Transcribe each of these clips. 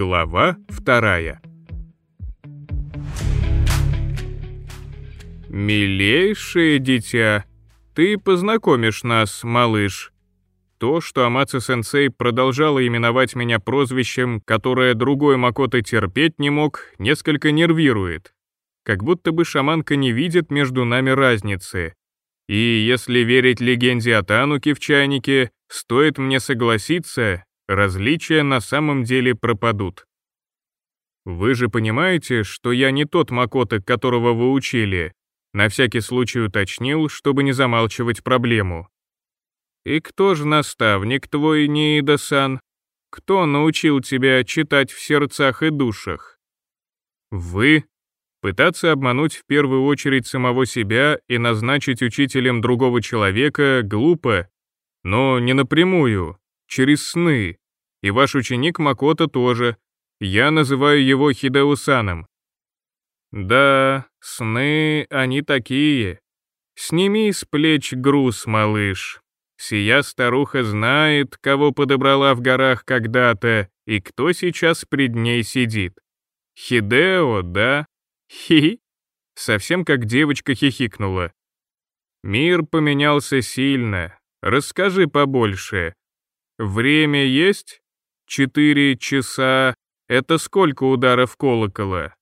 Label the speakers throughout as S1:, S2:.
S1: Глава 2. «Милейшее дитя, ты познакомишь нас, малыш». То, что Амацу-сенсей продолжала именовать меня прозвищем, которое другой Макото терпеть не мог, несколько нервирует. Как будто бы шаманка не видит между нами разницы. И если верить легенде о Тануке в чайнике, стоит мне согласиться, различия на самом деле пропадут. Вы же понимаете, что я не тот Макото, которого вы учили. На всякий случай уточнил, чтобы не замалчивать проблему. И кто же наставник твой, Ниида-сан? Кто научил тебя читать в сердцах и душах? Вы? Пытаться обмануть в первую очередь самого себя и назначить учителем другого человека глупо, но не напрямую, через сны. И ваш ученик Макото тоже. Я называю его Хидео-саном. Да, сны, они такие. Сними с плеч груз, малыш. Сия старуха знает, кого подобрала в горах когда-то и кто сейчас пред ней сидит. Хидео, да? Хи-хи. Совсем как девочка хихикнула. Мир поменялся сильно. Расскажи побольше. Время есть? 4 часа. Это сколько ударов колокола?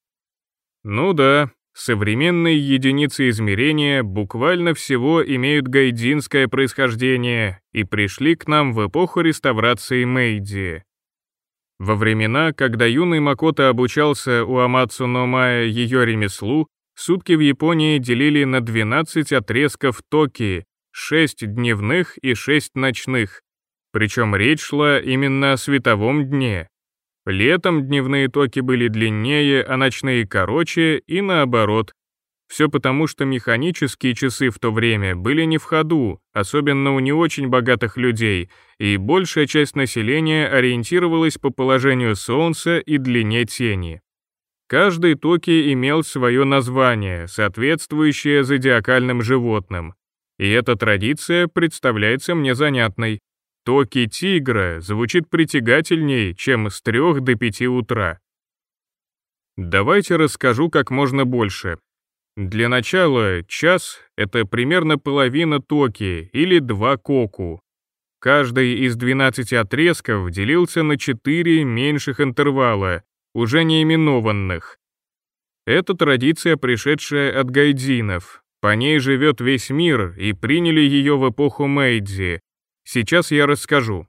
S1: Ну да, современные единицы измерения буквально всего имеют гайдзинское происхождение и пришли к нам в эпоху реставрации Мэйдзи. Во времена, когда юный Макото обучался у Амацу но Мая ее ремеслу, сутки в Японии делили на 12 отрезков токи, 6 дневных и 6 ночных, причем речь шла именно о световом дне. Летом дневные токи были длиннее, а ночные короче, и наоборот. Все потому, что механические часы в то время были не в ходу, особенно у не очень богатых людей, и большая часть населения ориентировалась по положению солнца и длине тени. Каждый токи имел свое название, соответствующее зодиакальным животным. И эта традиция представляется мне занятной. Токи тигра звучит притягательней, чем с 3 до 5 утра. Давайте расскажу как можно больше. Для начала, час — это примерно половина токи или 2 коку. Каждый из 12 отрезков делился на 4 меньших интервала, уже не именованных. Это традиция, пришедшая от гайдзинов. По ней живет весь мир, и приняли ее в эпоху Мэйдзи. Сейчас я расскажу.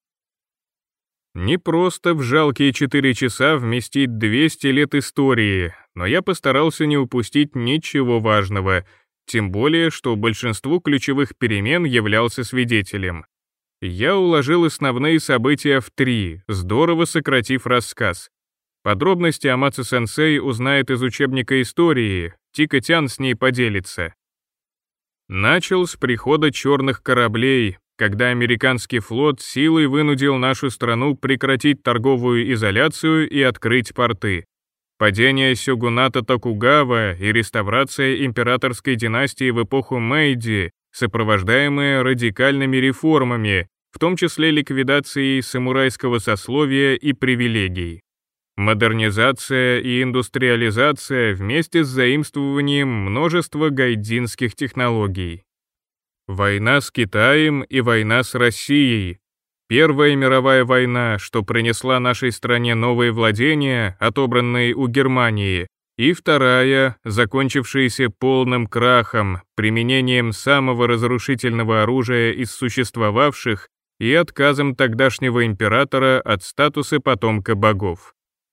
S1: Не просто в жалкие 4 часа вместить 200 лет истории, но я постарался не упустить ничего важного, тем более, что большинству ключевых перемен являлся свидетелем. Я уложил основные события в 3, здорово сократив рассказ. Подробности Амацу-сенсей узнает из учебника истории, Тика-тян с ней поделится. Начал с прихода черных кораблей, когда американский флот силой вынудил нашу страну прекратить торговую изоляцию и открыть порты. Падение сёгуната Токугава и реставрация императорской династии в эпоху Мэйдзи, сопровождаемые радикальными реформами, в том числе ликвидацией самурайского сословия и привилегий. Модернизация и индустриализация вместе с заимствованием множества гайдзинских технологий. Война с Китаем и война с Россией. Первая мировая война, что принесла нашей стране новые владения, отобранные у Германии, и вторая, закончившаяся полным крахом, применением самого разрушительного оружия из существовавших и отказом тогдашнего императора от статуса потомка богов.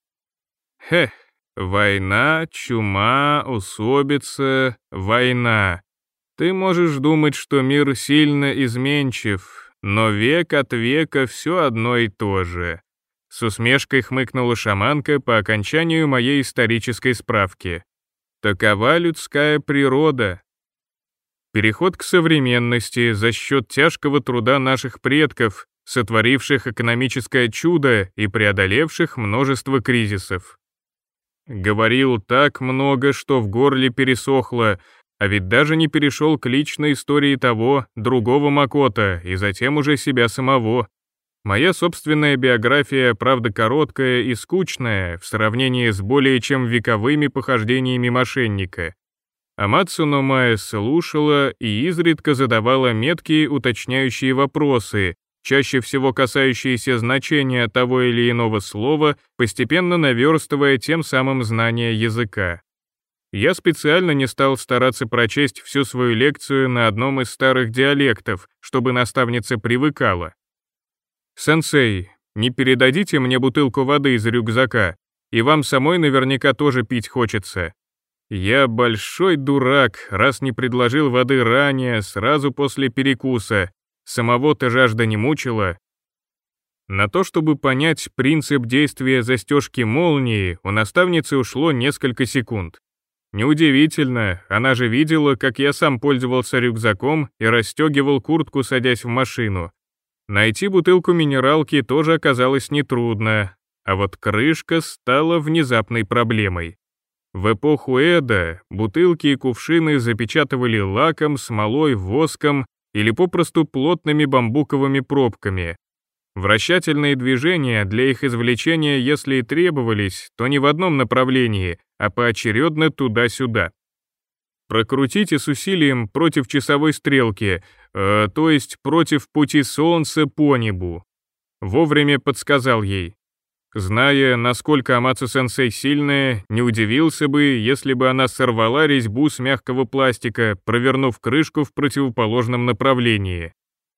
S1: Война, чума, усобица, война. Ты можешь думать, что мир сильно изменчив, но век от века все одно и то же. С усмешкой хмыкнула шаманка по окончанию моей исторической справки. Такова людская природа. Переход к современности за счет тяжкого труда наших предков, сотворивших экономическое чудо и преодолевших множество кризисов. Говорил так много, что в горле пересохло, а ведь даже не перешел к личной истории того, другого Макото, и затем уже себя самого. Моя собственная биография, правда, короткая и скучная в сравнении с более чем вековыми похождениями мошенника. Амацу Номае слушала и изредка задавала меткие уточняющие вопросы, чаще всего касающиеся значения того или иного слова, постепенно наверстывая тем самым знание языка. Я специально не стал стараться прочесть всю свою лекцию на одном из старых диалектов, чтобы наставница привыкала. «Сенсей, не передадите мне бутылку воды из рюкзака, и вам самой наверняка тоже пить хочется. Я большой дурак, раз не предложил воды ранее, сразу после перекуса. Самого-то жажда не мучила». На то, чтобы понять принцип действия застежки молнии, у наставницы ушло несколько секунд. Неудивительно, она же видела, как я сам пользовался рюкзаком и расстегивал куртку, садясь в машину. Найти бутылку минералки тоже оказалось нетрудно, а вот крышка стала внезапной проблемой. В эпоху Эдо бутылки и кувшины запечатывали лаком, смолой, воском или попросту плотными бамбуковыми пробками. Вращательные движения для их извлечения, если и требовались, то не в одном направлении, а поочередно туда-сюда. Прокрутите с усилием против часовой стрелки, то есть против пути Солнца по небу. Вовремя подсказал ей. Зная, насколько Амацу-сенсей сильная, не удивился бы, если бы она сорвала резьбу с мягкого пластика, провернув крышку в противоположном направлении.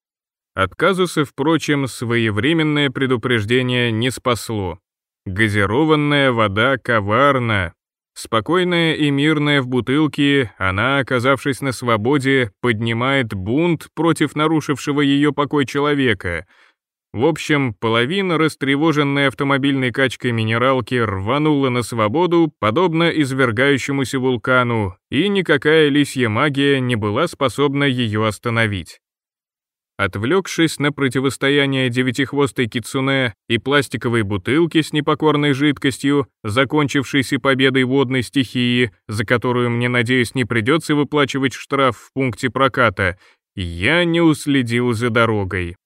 S1: От казуса, впрочем, своевременное предупреждение не спасло. Газированная вода коварна. Спокойная и мирная в бутылке, она, оказавшись на свободе, поднимает бунт против нарушившего ее покой человека. В общем, половина растревоженной автомобильной качкой минералки рванула на свободу, подобно извергающемуся вулкану, и никакая лисья магия не была способна ее остановить. Отвлекшись на противостояние девятихвостой кицуне и пластиковой бутылки с непокорной жидкостью, закончившейся победой водной стихии, за которую мне, надеюсь, не придется выплачивать штраф в пункте проката, я не уследил за дорогой.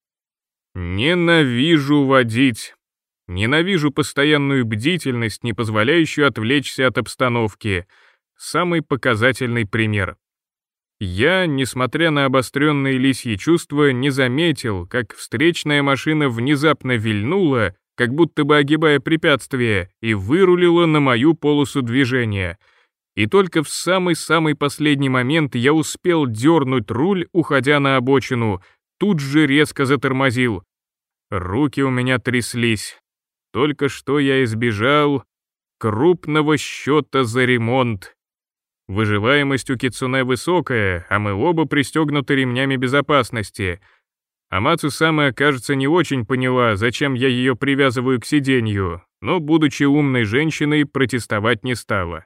S1: Ненавижу водить. Ненавижу постоянную бдительность, не позволяющую отвлечься от обстановки. Самый показательный пример. Я, несмотря на обостренные лисьи чувства, не заметил, как встречная машина внезапно вильнула, как будто бы огибая препятствие, и вырулила на мою полосу движения. И только в самый-самый последний момент я успел дернуть руль, уходя на обочину, тут же резко затормозил. Руки у меня тряслись. Только что я избежал крупного счета за ремонт. Выживаемость у кицуне высокая, а мы оба пристегнуты ремнями безопасности. Амацу-сама, кажется, не очень поняла, зачем я ее привязываю к сиденью, но, будучи умной женщиной, протестовать не стала.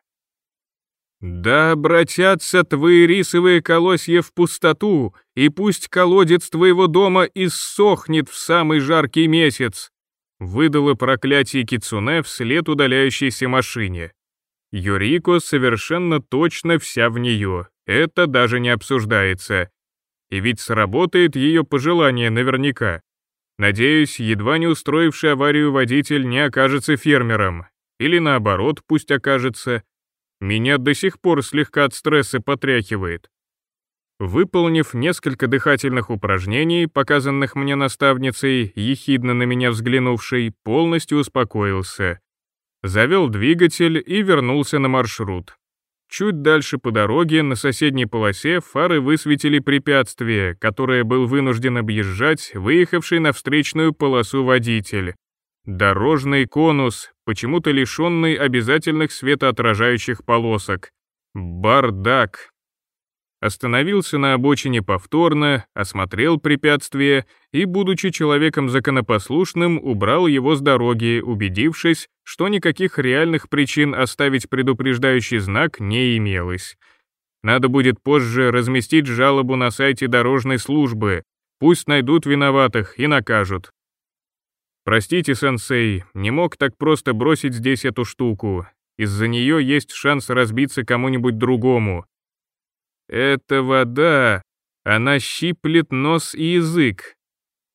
S1: «Да обратятся твои рисовые колосья в пустоту, и пусть колодец твоего дома иссохнет в самый жаркий месяц!» выдало проклятие кицуне вслед удаляющейся машине. Юрико совершенно точно вся в нее, это даже не обсуждается. И ведь сработает ее пожелание наверняка. Надеюсь, едва не устроивший аварию водитель не окажется фермером. Или наоборот, пусть окажется. Меня до сих пор слегка от стресса потряхивает. Выполнив несколько дыхательных упражнений, показанных мне наставницей, ехидно на меня взглянувшей, полностью успокоился. Завел двигатель и вернулся на маршрут. Чуть дальше по дороге на соседней полосе фары высветили препятствие, которое был вынужден объезжать выехавший на встречную полосу водитель. Дорожный конус, почему-то лишенный обязательных светоотражающих полосок. Бардак. Остановился на обочине повторно, осмотрел препятствие и, будучи человеком законопослушным, убрал его с дороги, убедившись, что никаких реальных причин оставить предупреждающий знак не имелось. Надо будет позже разместить жалобу на сайте дорожной службы, пусть найдут виноватых и накажут. Простите, сенсей, не мог так просто бросить здесь эту штуку. Из-за нее есть шанс разбиться кому-нибудь другому. Эта вода, она щиплет нос и язык.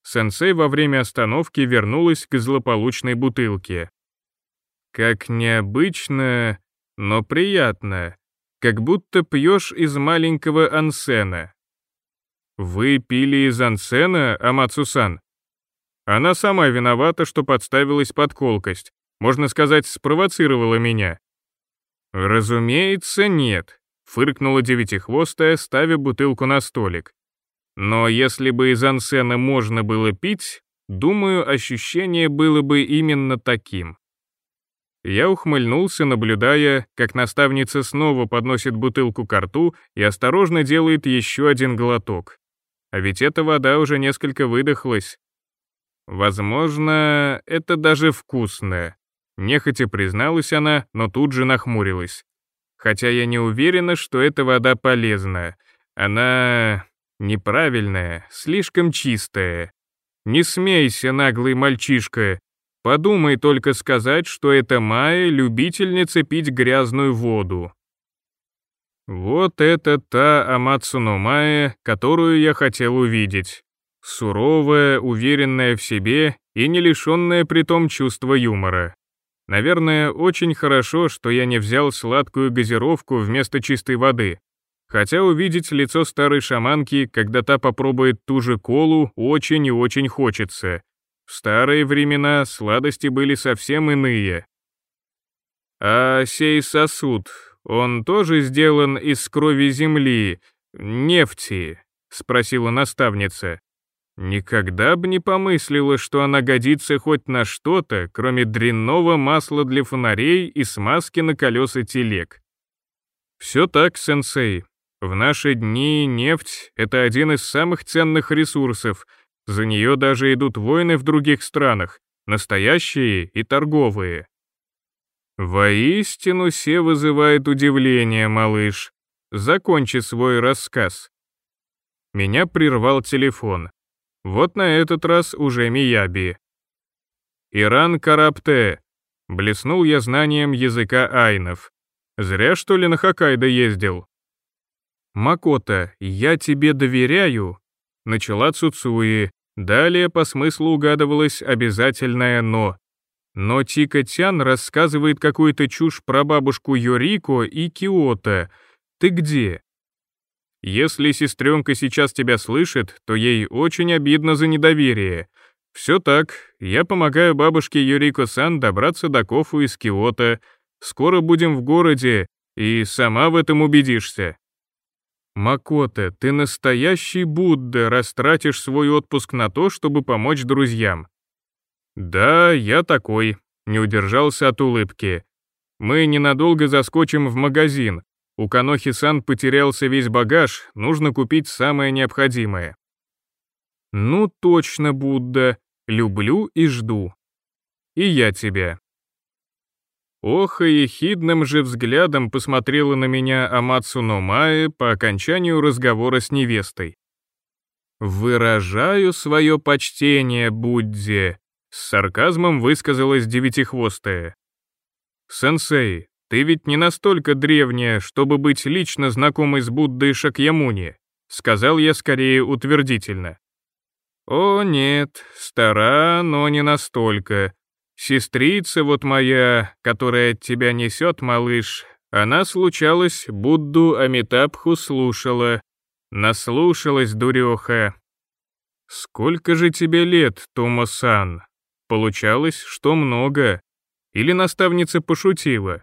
S1: Сенсей во время остановки вернулась к злополучной бутылке. Как необычно, но приятно, как будто пьешь из маленького ансена. Вы пили из ансена, Амацу-сан? Она сама виновата, что подставилась под колкость, можно сказать, спровоцировала меня. Разумеется, нет, фыркнула девятихвостая, ставя бутылку на столик. Но если бы из ансена можно было пить, думаю, ощущение было бы именно таким. Я ухмыльнулся, наблюдая, как наставница снова подносит бутылку ко рту и осторожно делает еще один глоток. А ведь эта вода уже несколько выдохлась. Возможно, это даже вкусно. Нехотя призналась она, но тут же нахмурилась. Хотя я не уверена, что эта вода полезна. Она неправильная, слишком чистая. Не смейся, наглый мальчишка. Подумай только сказать, что это Майя, любительница пить грязную воду. Вот это та Амацуно Майя, которую я хотел увидеть. Суровая, уверенная в себе и не лишенная притом чувства юмора. Наверное, очень хорошо, что я не взял сладкую газировку вместо чистой воды. Хотя увидеть лицо старой шаманки, когда та попробует ту же колу, очень и очень хочется. В старые времена сладости были совсем иные. А сей сосуд, он тоже сделан из крови земли, нефти, спросила наставница. Никогда бы не помыслила, что она годится хоть на что-то, кроме дрянного масла для фонарей и смазки на колеса телег. Все так, сенсей. В наши дни нефть — это один из самых ценных ресурсов. За нее даже идут войны в других странах, настоящие и торговые. Воистину все вызывает удивление, малыш. Закончи свой рассказ. Меня прервал телефон. Вот на этот раз уже Мияби. Иран Карапте. Блеснул я знанием языка айнов. Зря, что ли, на Хоккайдо ездил. Макото, я тебе доверяю. Начала Цуцуи. Далее по смыслу угадывалось обязательное «но». Но Тика-тян рассказывает какую-то чушь про бабушку Йорико и Киото. Ты где? Если сестренка сейчас тебя слышит, то ей очень обидно за недоверие. Все так, я помогаю бабушке Йорико-сан добраться до Кофу из Киото. Скоро будем в городе, и сама в этом убедишься. Макото, ты настоящий Будда, растратишь свой отпуск на то, чтобы помочь друзьям. Да, я такой, не удержался от улыбки. Мы ненадолго заскочим в магазин. У Канохи-сан потерялся весь багаж, нужно купить самое необходимое. Ну точно, Будда, люблю и жду. И я тебя. Ох, и ехидным же взглядом посмотрела на меня Амацуно Майя по окончанию разговора с невестой. «Выражаю свое почтение, Будде», — с сарказмом высказалась девятихвостая. «Сенсей, ты ведь не настолько древняя, чтобы быть лично знакомой с Буддой Шакьямуни», — сказал я скорее утвердительно. «О нет, стара, но не настолько. Сестрица вот моя, которая от тебя несет, малыш, она, случалось, Будду Амитабху слушала. Наслушалась, дуреха. Сколько же тебе лет, Томо-сан? Получалось, что много. Или наставница пошутила?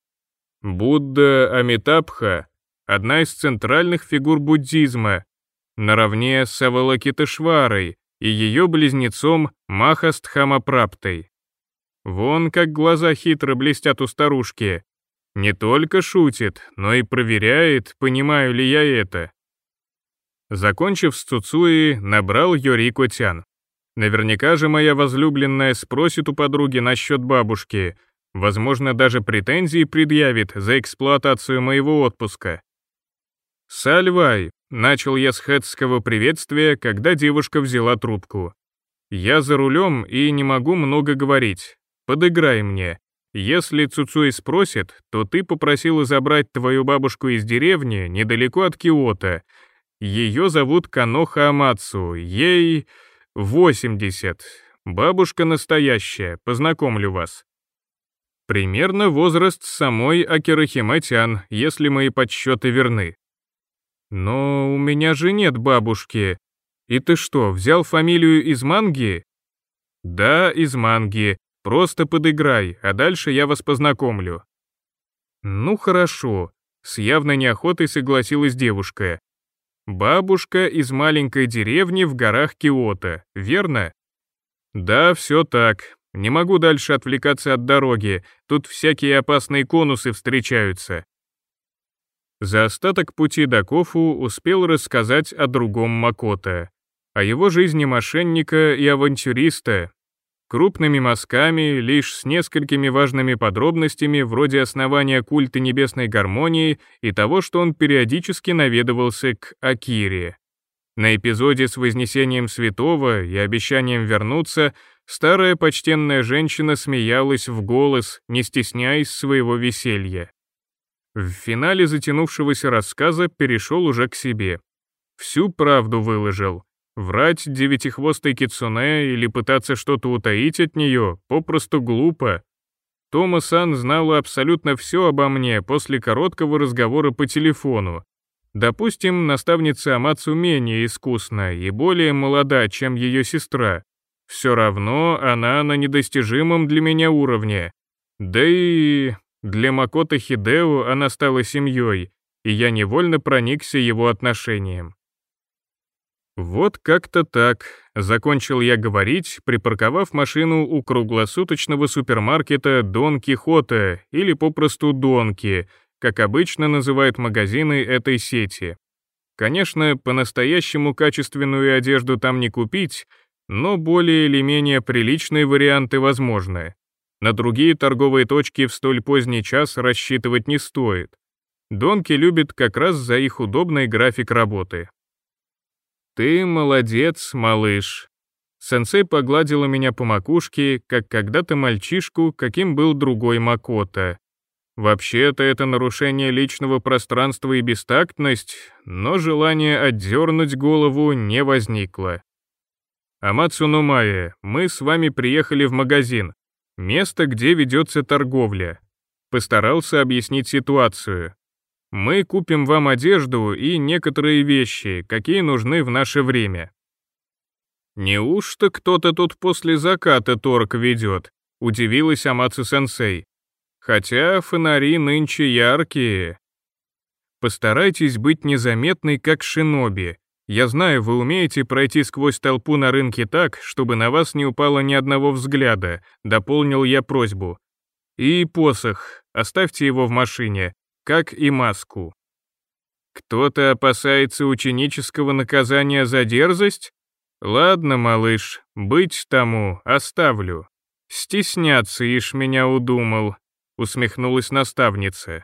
S1: Будда Амитабха — одна из центральных фигур буддизма, наравне с Авалокитешварой и ее близнецом Махастхамапраптой. Вон как глаза хитро блестят у старушки. Не только шутит, но и проверяет, понимаю ли я это. Закончив с Цуцуи, набрал Йорико-тян. Наверняка же моя возлюбленная спросит у подруги насчет бабушки, возможно, даже претензии предъявит за эксплуатацию моего отпуска. «Сальвай», — начал я с хэтского приветствия, когда девушка взяла трубку. «Я за рулем и не могу много говорить. Подыграй мне. Если Цуцуи спросит, то ты попросила забрать твою бабушку из деревни недалеко от Киото. Ее зовут Каноха Амацу. Ей... 80. Бабушка настоящая, познакомлю вас. Примерно возраст самой Акирохимэтян, если мои подсчеты верны. Но у меня же нет бабушки. И ты что, взял фамилию из манги? Да, из манги. Просто подыграй, а дальше я вас познакомлю. Ну хорошо, с явной неохотой согласилась девушка. Бабушка из маленькой деревни в горах Киото, верно? Да, все так. Не могу дальше отвлекаться от дороги, тут всякие опасные конусы встречаются. За остаток пути до Кофу успел рассказать о другом Макото, о его жизни мошенника и авантюриста, крупными мазками, лишь с несколькими важными подробностями вроде основания культа небесной гармонии и того, что он периодически наведывался к Акире. На эпизоде с вознесением святого и обещанием вернуться старая почтенная женщина смеялась в голос, не стесняясь своего веселья. В финале затянувшегося рассказа перешел уже к себе. Всю правду выложил. Врать девятихвостой кицуне или пытаться что-то утаить от нее попросту глупо. Тома-сан знала абсолютно все обо мне после короткого разговора по телефону. Допустим, наставница Амацу менее искусна и более молода, чем ее сестра. Все равно она на недостижимом для меня уровне. Да и для Макото Хидео она стала семьей, и я невольно проникся его отношением. Вот как-то так, закончил я говорить, припарковав машину у круглосуточного супермаркета Дон Кихота или попросту Донки, как обычно называют магазины этой сети. Конечно, по-настоящему качественную одежду там не купить, но более или менее приличные варианты возможны. На другие торговые точки в столь поздний час рассчитывать не стоит. Донки любят как раз за их удобный график работы. «Ты молодец, малыш». Сенсей погладила меня по макушке, как когда-то мальчишку, каким был другой Макото. Вообще-то это нарушение личного пространства и бестактность, но желание отдернуть голову не возникло. «Амацу Номае, мы с вами приехали в магазин. Место, где ведется торговля». Постарался объяснить ситуацию. Мы купим вам одежду и некоторые вещи, какие нужны в наше время. Неужто кто-то тут после заката торг ведет? Удивилась Амацу-сенсей. Хотя фонари нынче яркие. Постарайтесь быть незаметной, как шиноби. Я знаю, вы умеете пройти сквозь толпу на рынке так, чтобы на вас не упало ни одного взгляда, дополнил я просьбу. И посох, оставьте его в машине, как и маску. Кто-то опасается ученического наказания за дерзость? Ладно, малыш, быть тому, оставлю. Стесняться ишь меня удумал, усмехнулась наставница.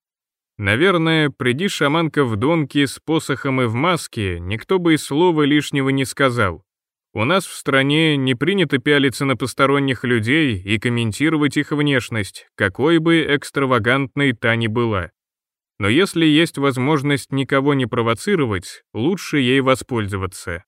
S1: Наверное, приди шаманка в донки с посохом и в маске, никто бы и слова лишнего не сказал. У нас в стране не принято пялиться на посторонних людей и комментировать их внешность, какой бы экстравагантной та ни была. Но если есть возможность никого не провоцировать, лучше ей воспользоваться.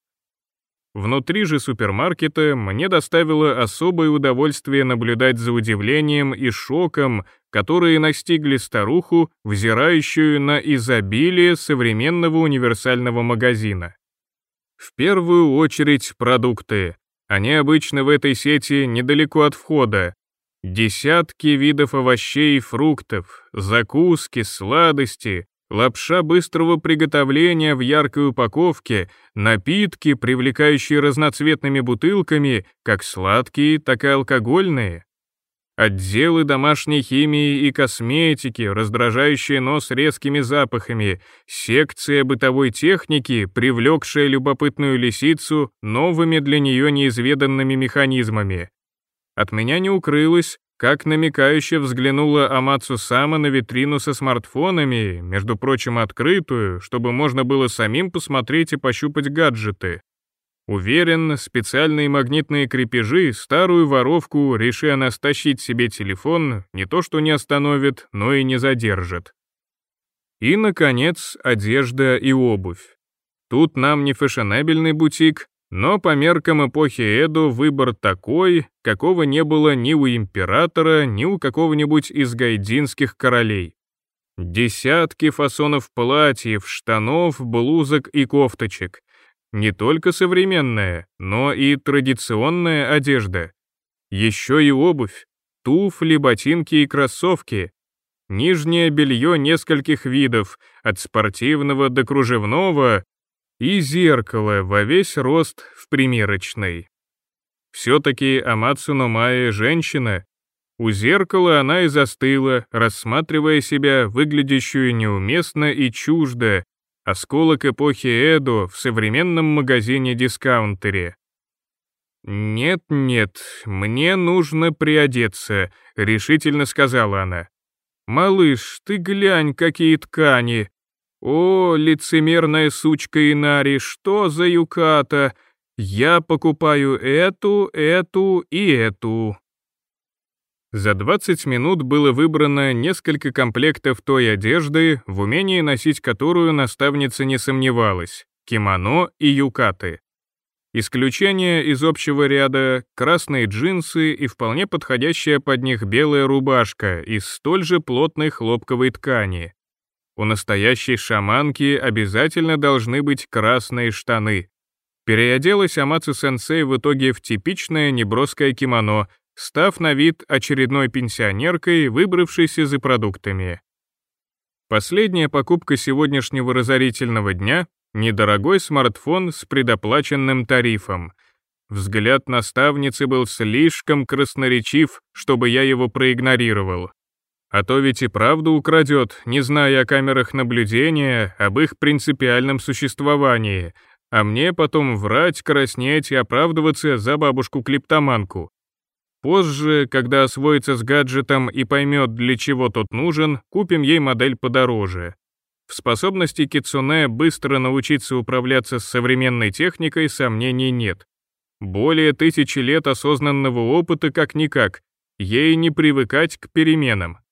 S1: Внутри же супермаркета мне доставило особое удовольствие наблюдать за удивлением и шоком, которые настигли старуху, взирающую на изобилие современного универсального магазина. В первую очередь продукты. Они обычно в этой сети недалеко от входа. Десятки видов овощей и фруктов, закуски, сладости, лапша быстрого приготовления в яркой упаковке, напитки, привлекающие разноцветными бутылками, как сладкие, так и алкогольные. Отделы домашней химии и косметики, раздражающие нос резкими запахами, секция бытовой техники, привлекшая любопытную лисицу новыми для нее неизведанными механизмами. От меня не укрылось, как намекающе взглянула Амацу-сама на витрину со смартфонами, между прочим, открытую, чтобы можно было самим посмотреть и пощупать гаджеты. Уверен, специальные магнитные крепежи старую воровку, реши она стащить себе телефон, не то что не остановит, но и не задержит. И, наконец, одежда и обувь. Тут нам не фешенебельный бутик, Но по меркам эпохи Эдо выбор такой, какого не было ни у императора, ни у какого-нибудь из гайдзинских королей. Десятки фасонов платьев, штанов, блузок и кофточек. Не только современная, но и традиционная одежда. Еще и обувь, туфли, ботинки и кроссовки. Нижнее белье нескольких видов, от спортивного до кружевного, и зеркало во весь рост в примерочной. Все-таки Амацу но Mae женщина. У зеркала она и застыла, рассматривая себя, выглядящую неуместно и чуждо, осколок эпохи Эдо в современном магазине-дискаунтере. «Нет-нет, мне нужно приодеться», — решительно сказала она. «Малыш, ты глянь, какие ткани! О, лицемерная сучка Инари, что за юката! Я покупаю эту и эту». За 20 минут было выбрано несколько комплектов той одежды, в умении носить которую наставница не сомневалась, кимоно и юкаты. Исключение из общего ряда — красные джинсы и вполне подходящая под них белая рубашка из столь же плотной хлопковой ткани. У настоящей шаманки обязательно должны быть красные штаны. Переоделась Амацу-сенсей в итоге в типичное неброское кимоно, став на вид очередной пенсионеркой, выбравшейся за продуктами. Последняя покупка сегодняшнего разорительного дня — недорогой смартфон с предоплаченным тарифом. Взгляд наставницы был слишком красноречив, чтобы я его проигнорировал. А то ведь и правду украдет, не зная о камерах наблюдения, об их принципиальном существовании, а мне потом врать, краснеть и оправдываться за бабушку-клептоманку. Позже, когда освоится с гаджетом и поймет, для чего тот нужен, купим ей модель подороже. В способности Кицуне быстро научиться управляться с современной техникой сомнений нет. Более 1000 лет осознанного опыта как-никак, ей не привыкать к переменам.